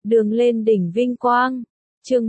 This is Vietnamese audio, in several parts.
Đường lên đỉnh vinh quang. Chương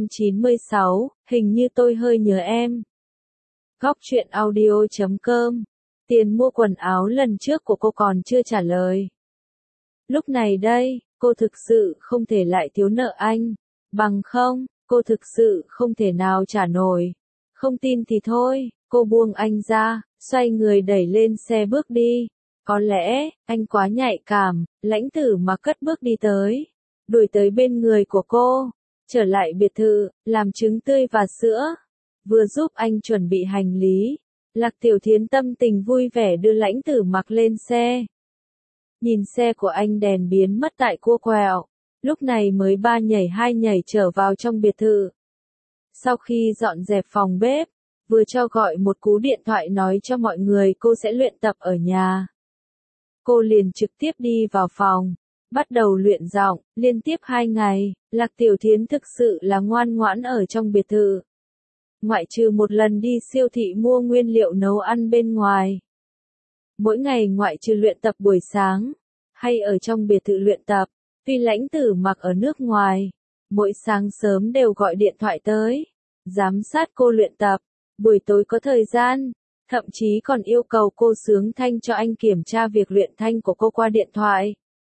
196, hình như tôi hơi nhớ em. Góc truyện audio.com. Tiền mua quần áo lần trước của cô còn chưa trả lời. Lúc này đây, cô thực sự không thể lại thiếu nợ anh. Bằng không, cô thực sự không thể nào trả nổi. Không tin thì thôi, cô buông anh ra, xoay người đẩy lên xe bước đi. Có lẽ, anh quá nhạy cảm, Lãnh Tử mà cất bước đi tới. Đuổi tới bên người của cô, trở lại biệt thự, làm trứng tươi và sữa. Vừa giúp anh chuẩn bị hành lý, Lạc Tiểu Thiến tâm tình vui vẻ đưa Lãnh Tử mặc lên xe. Nhìn xe của anh đèn biến mất tại cua quẹo, lúc này mới 3 nhảy 2 nhảy trở vào trong biệt thự. Sau khi dọn dẹp phòng bếp, vừa cho gọi một cú điện thoại nói cho mọi người cô sẽ luyện tập ở nhà. Cô liền trực tiếp đi vào phòng, bắt đầu luyện giọng, liên tiếp 2 ngày, Lạc Tiểu Thiến thực sự là ngoan ngoãn ở trong biệt thự. Ngoại trừ một lần đi siêu thị mua nguyên liệu nấu ăn bên ngoài. Mỗi ngày ngoại trừ luyện tập buổi sáng, hay ở trong biệt thự luyện tập, tuy Lãnh Tử mặc ở nước ngoài, mỗi sáng sớm đều gọi điện thoại tới, giám sát cô luyện tập, buổi tối có thời gian, thậm chí còn yêu cầu cô sướng thanh cho anh kiểm tra việc luyện thanh của cô qua điện thoại.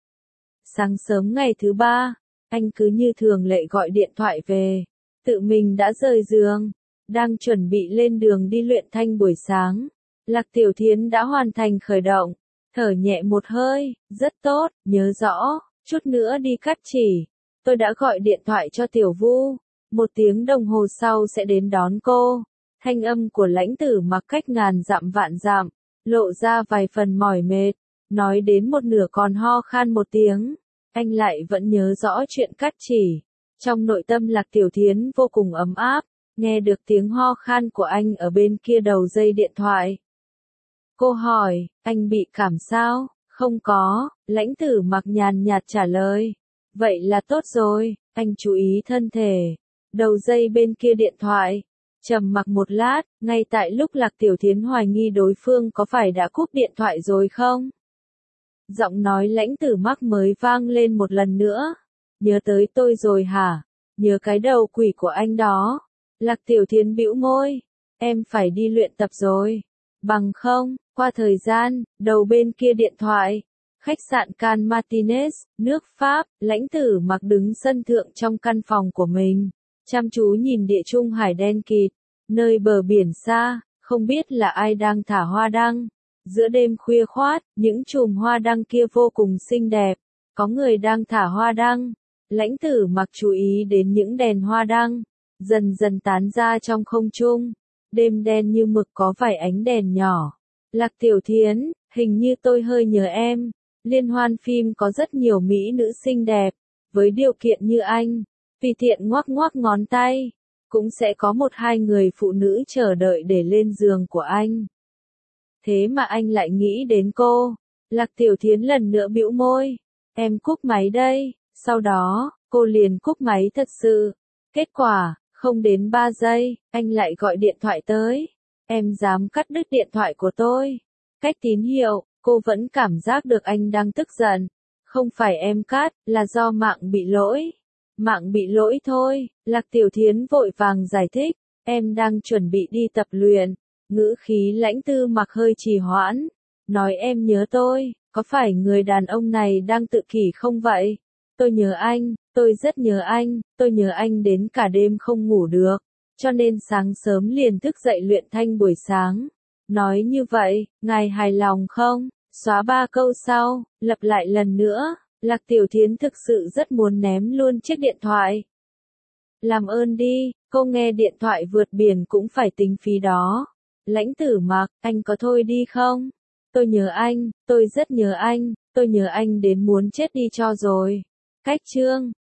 Sáng sớm ngày thứ 3, anh cứ như thường lệ gọi điện thoại về, tự mình đã rời giường, đang chuẩn bị lên đường đi luyện thanh buổi sáng. Lạc Tiểu Thiến đã hoàn thành khởi động, thở nhẹ một hơi, rất tốt, nhớ rõ, chút nữa đi cắt chỉ. Tôi đã gọi điện thoại cho Tiểu Vu, 1 tiếng đồng hồ sau sẽ đến đón cô. Thanh âm của Lãnh Tử mặc cách ngàn dặm vạn dặm, lộ ra vài phần mỏi mệt, nói đến một nửa còn ho khan một tiếng. Anh lại vẫn nhớ rõ chuyện cắt chỉ. Trong nội tâm Lạc Tiểu Thiến vô cùng ấm áp, nghe được tiếng ho khan của anh ở bên kia đầu dây điện thoại. Cô hỏi, anh bị cảm sao? Không có, Lãnh Tử mặc nhàn nhạt trả lời. Vậy là tốt rồi, anh chú ý thân thể. Đầu dây bên kia điện thoại. Trầm mặc một lát, ngay tại lúc Lạc Tiểu Thiến hoài nghi đối phương có phải đã cúp điện thoại rồi không? Giọng nói Lãnh Tử mặc mới vang lên một lần nữa. Nhớ tới tôi rồi hả? Nhớ cái đầu quỷ của anh đó. Lạc Tiểu Thiến bĩu môi. Em phải đi luyện tập rồi. Bằng không, qua thời gian, đầu bên kia điện thoại. Khách sạn Can Martinez, nước Pháp, Lãnh Tử mặc đứng sân thượng trong căn phòng của mình. Chăm chú nhìn địa trung hải đen kịt, nơi bờ biển xa, không biết là ai đang thả hoa đăng. Giữa đêm khuya khoát, những chùm hoa đăng kia vô cùng xinh đẹp. Có người đang thả hoa đăng. Lãnh Tử mặc chú ý đến những đèn hoa đăng, dần dần tán ra trong không trung. Đêm đen như mực có vài ánh đèn nhỏ. Lạc Tiểu Thiến, hình như tôi hơi nhớ em. Liên hoan phim có rất nhiều mỹ nữ xinh đẹp, với điều kiện như anh. Tùy tiện ngoắc ngoắc ngón tay, cũng sẽ có 1-2 người phụ nữ chờ đợi để lên giường của anh. Thế mà anh lại nghĩ đến cô. Lạc Tiểu Thiến lần nữa bĩu môi. Em cúp máy đây. Sau đó, cô liền cúp máy thật sự. Kết quả, không đến 3 giây, anh lại gọi điện thoại tới. Em dám cắt đứt điện thoại của tôi. Cách tín hiệu, cô vẫn cảm giác được anh đang tức giận. Không phải em cắt, là do mạng bị lỗi. Mạng bị lỗi thôi, Lạc Tiểu Thiến vội vàng giải thích. Em đang chuẩn bị đi tập luyện. Ngữ khí Lãnh Tử mặc hơi trì hoãn. Nói em nhớ tôi, có phải người đàn ông này đang tự kỷ không vậy? Tôi nhớ anh, tôi rất nhớ anh, tôi nhớ anh đến cả đêm không ngủ được. Cho nên sáng sớm liền thức dậy luyện thanh buổi sáng. Nói như vậy, ngài hài lòng không? Xóa 3 câu sau, lặp lại lần nữa. Lạc Tiểu Thiến thực sự rất muốn ném luôn chiếc điện thoại. Làm ơn đi, cô nghe điện thoại vượt biển cũng phải tính phí đó. Lãnh Tử mặc, anh có thôi đi không? Tôi nhớ anh, tôi rất nhớ anh, tôi nhớ anh đến muốn chết đi cho rồi. Cách chương